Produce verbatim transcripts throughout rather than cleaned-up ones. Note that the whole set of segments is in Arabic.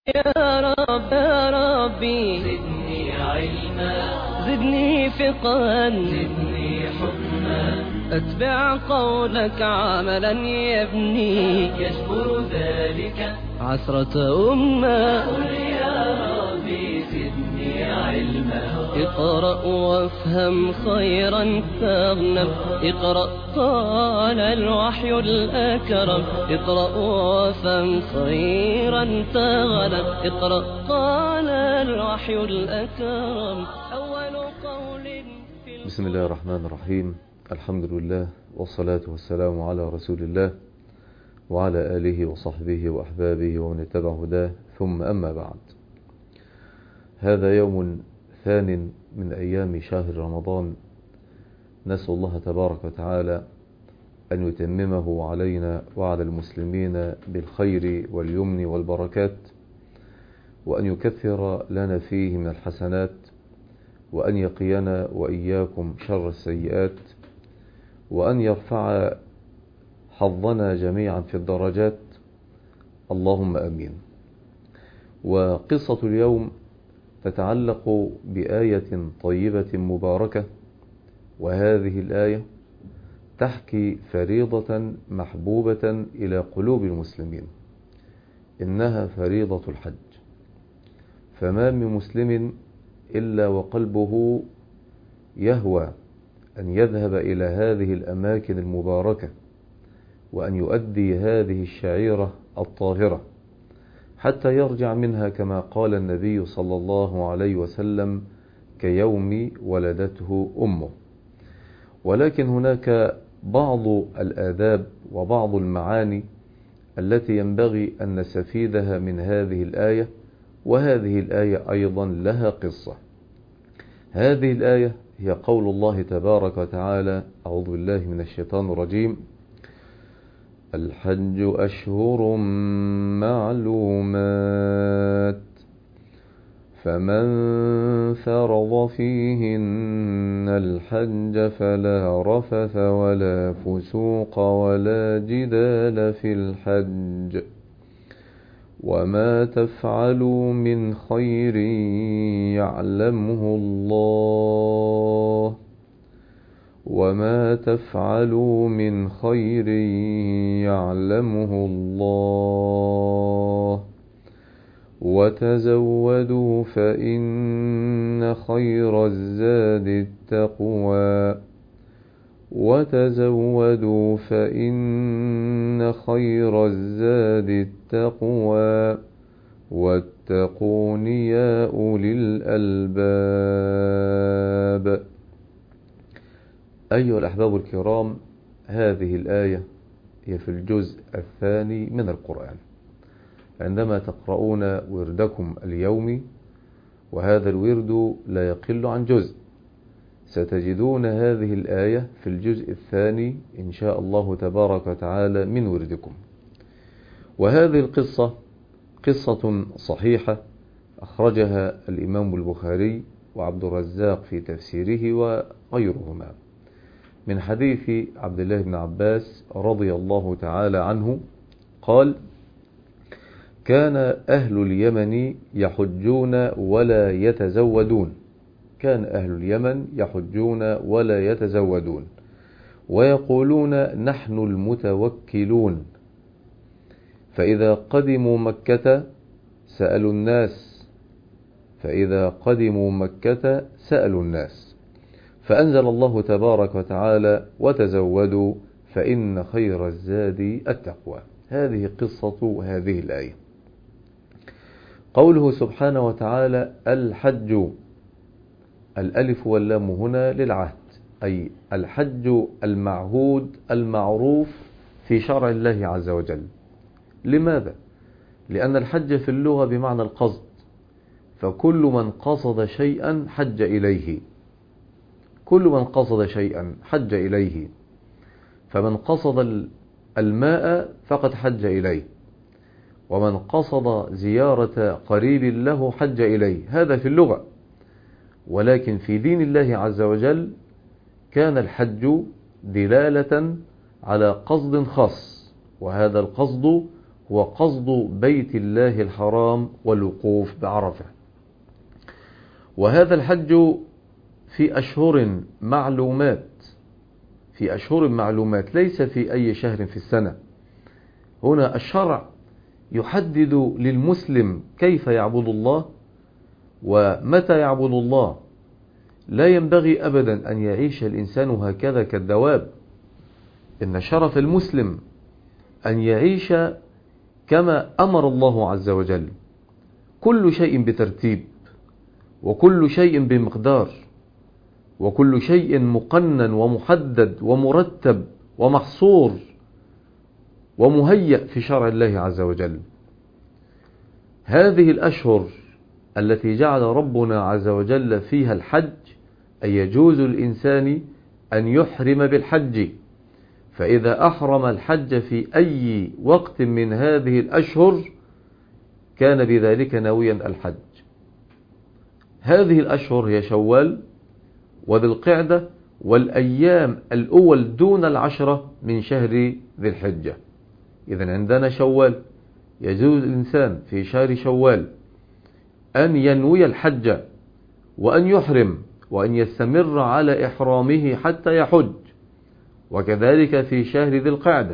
يا رب يا ربي زدني علما، زدني فقها، زدني حكما، أتبع قولك عملا يبني يجبر ذلك عثرة أمة. قل يا ربي زدني علما، اقرأ وافهم خيرا تغنم، اقرأ قال الوحي الأكرم، اقرأ وافهم خيرا تغنم، اقرأ قال الوحي الأكرم أول قول في. بسم الله الرحمن الرحيم، الحمد لله والصلاة والسلام على رسول الله وعلى آله وصحبه وأحبابه ومن اتبع هداه، ثم أما بعد. هذا يوم ثان من أيام شهر رمضان، نسأل الله تبارك وتعالى أن يتممه علينا وعلى المسلمين بالخير واليمن والبركات، وأن يكثر لنا فيه من الحسنات، وأن يقينا وإياكم شر السيئات، وأن يرفع حظنا جميعا في الدرجات، اللهم آمين. وقصة اليوم تتعلق بآية طيبة مباركة، وهذه الآية تحكي فريضة محبوبة إلى قلوب المسلمين، إنها فريضة الحج. فما من مسلم إلا وقلبه يهوى أن يذهب إلى هذه الأماكن المباركة، وأن يؤدي هذه الشعيرة الطاهرة حتى يرجع منها كما قال النبي صلى الله عليه وسلم: كيوم ولدته أمه. ولكن هناك بعض الآداب وبعض المعاني التي ينبغي أن نستفيدها من هذه الآية، وهذه الآية أيضا لها قصة. هذه الآية هي قول الله تبارك وتعالى: أعوذ بالله من الشيطان الرجيم: الحج أشهر معلومات، فمن فرض فيهن الحج فلا رفث ولا فسوق ولا جدال في الحج، وما تفعلوا من خير يعلمه الله وما تفعلوا من خير يعلمه الله وتزودوا فإن خير الزاد التقوى وتزودوا فإن خير الزاد التقوى واتقون يا أولي الألباب. أيها الأحباب الكرام، هذه الآية هي في الجزء الثاني من القرآن. عندما تقرؤون وردكم اليومي، وهذا الورد لا يقل عن جزء، ستجدون هذه الآية في الجزء الثاني إن شاء الله تبارك وتعالى من وردكم. وهذه القصة قصة صحيحة أخرجها الإمام البخاري وعبد الرزاق في تفسيره وغيرهما، من حديث عبد الله بن عباس رضي الله تعالى عنه قال: كان أهل اليمن يحجون ولا يتزودون كان أهل اليمن يحجون ولا يتزودون ويقولون: نحن المتوكلون. فإذا قدموا مكة سألوا الناس فإذا قدموا مكة سألوا الناس فأنزل الله تبارك وتعالى: وتزودوا فإن خير الزاد التقوى. هذه قصة هذه الآية. قوله سبحانه وتعالى: الحج، الألف واللام هنا للعهد، أي الحج المعهود المعروف في شرع الله عز وجل. لماذا؟ لأن الحج في اللغة بمعنى القصد، فكل من قصد شيئا حج إليه كل من قصد شيئا حج إليه فمن قصد الماء فقد حج إليه، ومن قصد زيارة قريب له حج إليه. هذا في اللغة. ولكن في دين الله عز وجل كان الحج دلالة على قصد خاص، وهذا القصد هو قصد بيت الله الحرام والوقوف بعرفة. وهذا الحج في أشهر معلومات، في أشهر معلومات، ليس في أي شهر في السنة. هنا الشرع يحدد للمسلم كيف يعبد الله ومتى يعبد الله. لا ينبغي أبدا أن يعيش الإنسان هكذا كالدواب. إن شرف المسلم أن يعيش كما أمر الله عز وجل، كل شيء بترتيب، وكل شيء بمقدار، وكل شيء مقنن ومحدد ومرتب ومحصور ومهيأ في شرع الله عز وجل. هذه الأشهر التي جعل ربنا عز وجل فيها الحج، أي يجوز للإنسان أن يحرم بالحج، فإذا أحرم الحج في أي وقت من هذه الأشهر كان بذلك ناويا الحج. هذه الأشهر هي شوال وذي القعدة والأيام الأول دون العشرة من شهر ذي الحجة. إذن عندنا شوال، يجوز الإنسان في شهر شوال أن ينوي الحج وأن يحرم وأن يستمر على إحرامه حتى يحج، وكذلك في شهر ذي القعدة،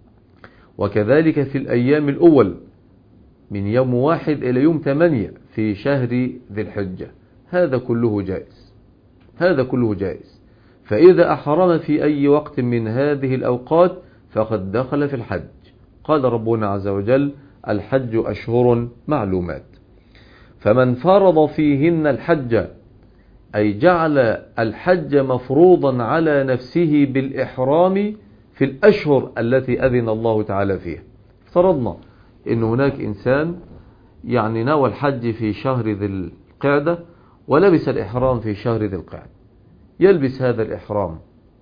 وكذلك في الأيام الأول من يوم واحد إلى يوم ثمانية في شهر ذي الحجة. هذا كله جائز، هذا كله جائز. فإذا أحرم في أي وقت من هذه الأوقات فقد دخل في الحج. قال ربنا عز وجل: الحج أشهر معلومات، فمن فرض فيهن الحج، أي جعل الحج مفروضا على نفسه بالإحرام في الأشهر التي أذن الله تعالى فيها. افترضنا أن هناك إنسان يعني نوى الحج في شهر ذي القعدة ولبس الإحرام في شهر ذي القعدة، يلبس هذا الإحرام،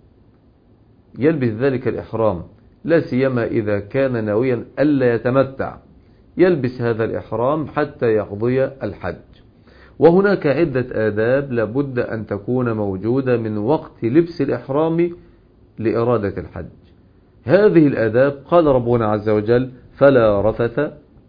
يلبس ذلك الإحرام، لا سيما إذا كان ناويا ألا يتمتع، يلبس هذا الإحرام حتى يقضي الحج. وهناك عدة آداب لابد أن تكون موجودة من وقت لبس الإحرام لإرادة الحج. هذه الآداب قال ربنا عز وجل: فلا رفث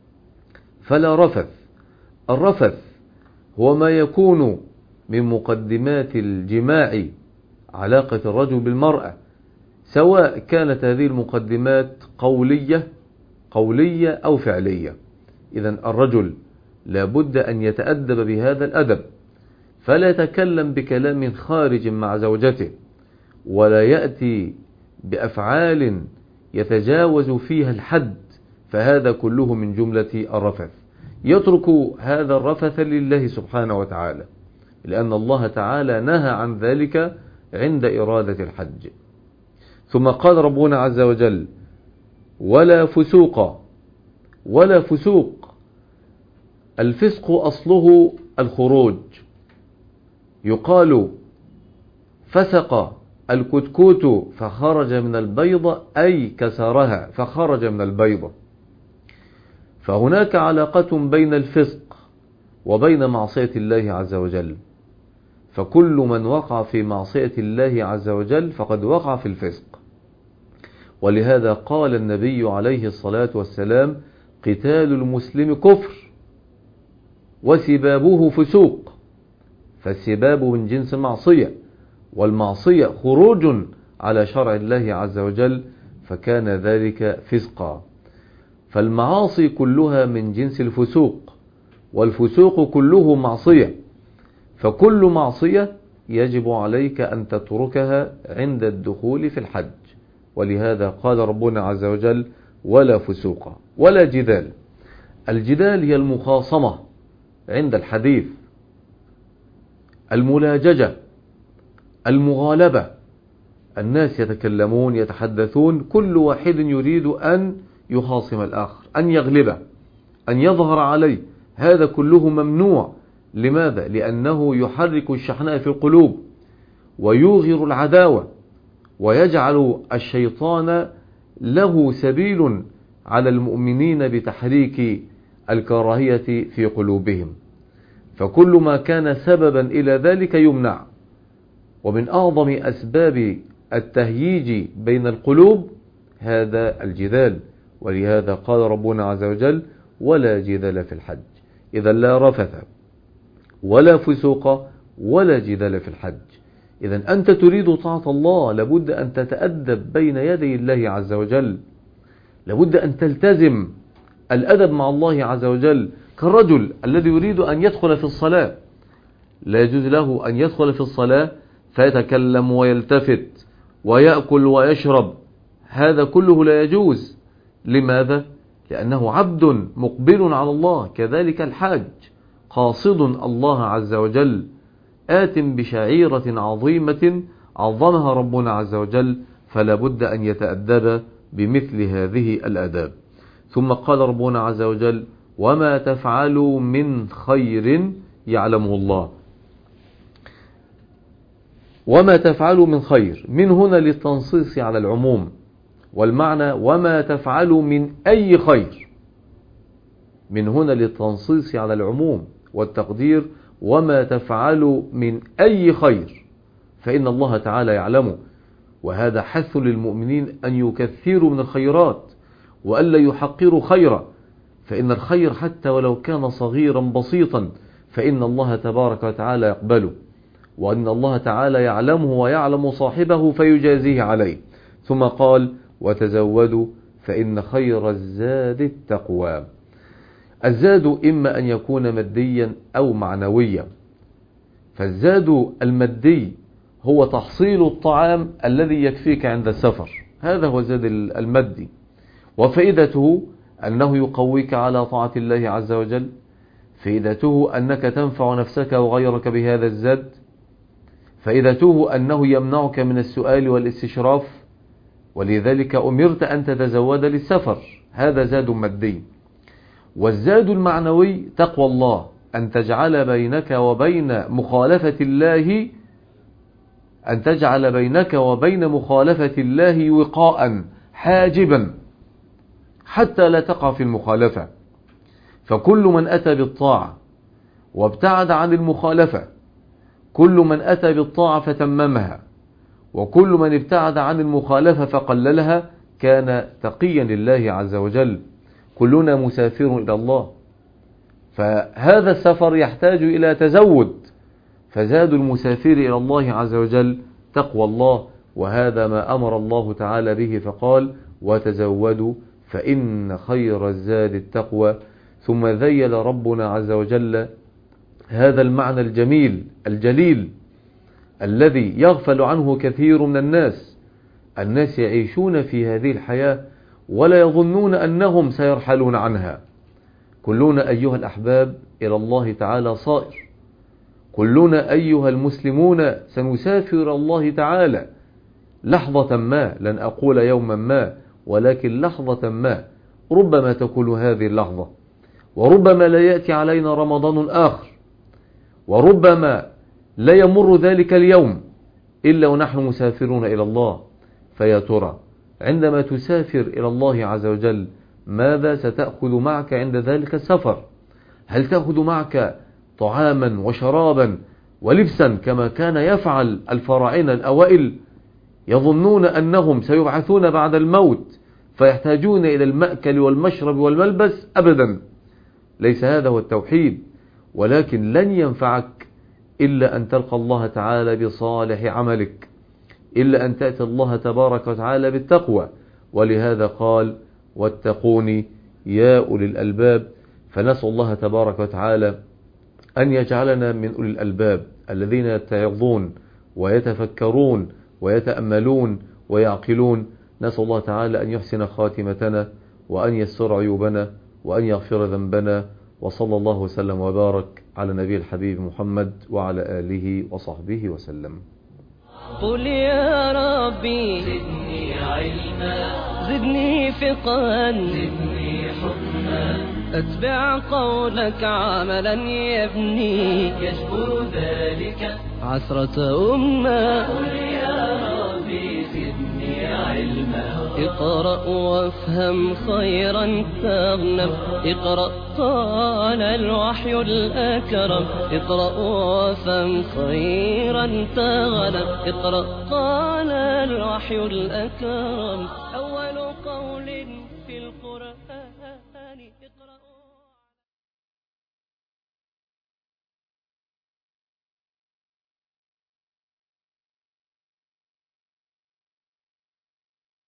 فلا رفث. الرفث هو ما يكون من مقدمات الجماع، علاقة الرجل بالمرأة، سواء كانت هذه المقدمات قولية قولية أو فعلية. إذن الرجل لابد أن يتأدب بهذا الأدب، فلا يتكلم بكلام خارج مع زوجته، ولا يأتي بأفعال يتجاوز فيها الحد، فهذا كله من جملة الرفث. يترك هذا الرفث لله سبحانه وتعالى، لأن الله تعالى نهى عن ذلك عند إرادة الحج. ثم قال ربنا عز وجل: ولا فسوق. ولا فسوق، الفسق أصله الخروج، يقال فسق الكتكوت فخرج من البيضة، أي كسرها فخرج من البيضة. فهناك علاقة بين الفسق وبين معصية الله عز وجل، فكل من وقع في معصية الله عز وجل فقد وقع في الفسق. ولهذا قال النبي عليه الصلاة والسلام: قتال المسلم كفر وسبابه فسوق. فالسباب من جنس معصية، والمعصية خروج على شرع الله عز وجل، فكان ذلك فسقا. فالمعاصي كلها من جنس الفسوق، والفسوق كله معصية، فكل معصية يجب عليك أن تتركها عند الدخول في الحج. ولهذا قال ربنا عز وجل: ولا فسوق ولا جدال. الجدال هي المخاصمة عند الحديث، الملاججة، المغالبة. الناس يتكلمون يتحدثون، كل واحد يريد أن يخاصم الآخر، أن يغلبه، أن يظهر عليه. هذا كله ممنوع. لماذا؟ لأنه يحرك الشحناء في القلوب ويوغر العداوة، ويجعل الشيطان له سبيل على المؤمنين بتحريك الكراهية في قلوبهم. فكل ما كان سببا إلى ذلك يمنع. ومن أعظم أسباب التهييج بين القلوب هذا الجدال، ولهذا قال ربنا عز وجل ولا جدال في الحج. إذا لا رفث ولا فسوق ولا جدال في الحج. إذا أنت تريد طاعة الله، لابد أن تتأدب بين يدي الله عز وجل، لابد أن تلتزم الأدب مع الله عز وجل. كالرجل الذي يريد أن يدخل في الصلاة، لا يجوز له أن يدخل في الصلاة فيتكلم ويلتفت ويأكل ويشرب، هذا كله لا يجوز. لماذا؟ لأنه عبد مقبل على الله. كذلك الحاج قاصد الله عز وجل، آت بشعيرة عظيمة عظمها ربنا عز وجل، فلا بد أن يتأدب بمثل هذه الآداب. ثم قال ربنا عز وجل وما تفعلوا من خير يعلمه الله. وما تفعلوا من خير، من هنا للتنصيص على العموم، والمعنى وما تفعلوا من أي خير، من هنا للتنصيص على العموم، والتقدير وما تفعلوا من أي خير فإن الله تعالى يعلمه. وهذا حث للمؤمنين أن يكثروا من الخيرات وألا يحقروا خيرا، فإن الخير حتى ولو كان صغيرا بسيطا فإن الله تبارك وتعالى يقبله، وأن الله تعالى يعلمه ويعلم صاحبه فيجازيه عليه. ثم قال وتزودوا فإن خير الزاد التقوى. الزاد إما أن يكون ماديا أو معنويا. فالزاد المادي هو تحصيل الطعام الذي يكفيك عند السفر، هذا هو الزاد المادي، وفائدته أنه يقويك على طاعة الله عز وجل، فائدته أنك تنفع نفسك وغيرك بهذا الزاد، فائدته أنه يمنعك من السؤال والاستشراف، ولذلك أمرت أن تتزود للسفر، هذا زاد مادي. والزاد المعنوي تقوى الله، أن تجعل بينك وبين مخالفة الله أن تجعل بينك وبين مخالفة الله وقاء حاجبا حتى لا تقع في المخالفة. فكل من أتى بالطاعة وابتعد عن المخالفة، كل من أتى بالطاعة فتممها، وكل من ابتعد عن المخالفة فقللها، كان تقيا لله عز وجل. كلنا مسافر إلى الله، فهذا السفر يحتاج إلى تزود، فزاد المسافر إلى الله عز وجل تقوى الله، وهذا ما أمر الله تعالى به فقال وتزودوا فإن خير الزاد التقوى. ثم ذيل ربنا عز وجل هذا المعنى الجميل الجليل الذي يغفل عنه كثير من الناس. الناس يعيشون في هذه الحياة ولا يظنون أنهم سيرحلون عنها. كلنا أيها الأحباب إلى الله تعالى صائر، كلنا أيها المسلمون سنسافر إلى الله تعالى لحظة ما، لن أقول يوما ما، ولكن لحظة ما. ربما تكون هذه اللحظة، وربما لا يأتي علينا رمضان آخر، وربما لا يمر ذلك اليوم إلا ونحن مسافرون إلى الله. فيا ترى عندما تسافر إلى الله عز وجل ماذا ستأخذ معك عند ذلك السفر؟ هل تأخذ معك طعاما وشرابا ولبسا كما كان يفعل الفراعنة الأوائل؟ يظنون أنهم سيبعثون بعد الموت فيحتاجون إلى المأكل والمشرب والملبس. أبدا، ليس هذا هو التوحيد. ولكن لن ينفعك إلا أن تلقى الله تعالى بصالح عملك، إلا أن تأتي الله تبارك وتعالى بالتقوى. ولهذا قال واتقوني يا أولي الألباب. فنسأل الله تبارك وتعالى أن يجعلنا من أولي الألباب الذين يتعظون ويتفكرون ويتأملون ويعقلون. نسأل الله تعالى أن يحسن خاتمتنا وأن يستر عيوبنا وأن يغفر ذنبنا. وصلى الله وسلم وبارك على نبي الحبيب محمد وعلى آله وصحبه وسلم. قل يا ربي زدني علما، زدني فقها، زدني حكما، أتبع قولك عملا يبني، يجبر ذلك عثرة أمة. قل يا ربي زدني علما، اقرأ وافهم خيرا تغنم، اقرأ قال الوحي الأكرم، اقرأ وافهم خيرا تغنم، اقرأ قال الوحي الأكرم. أول قول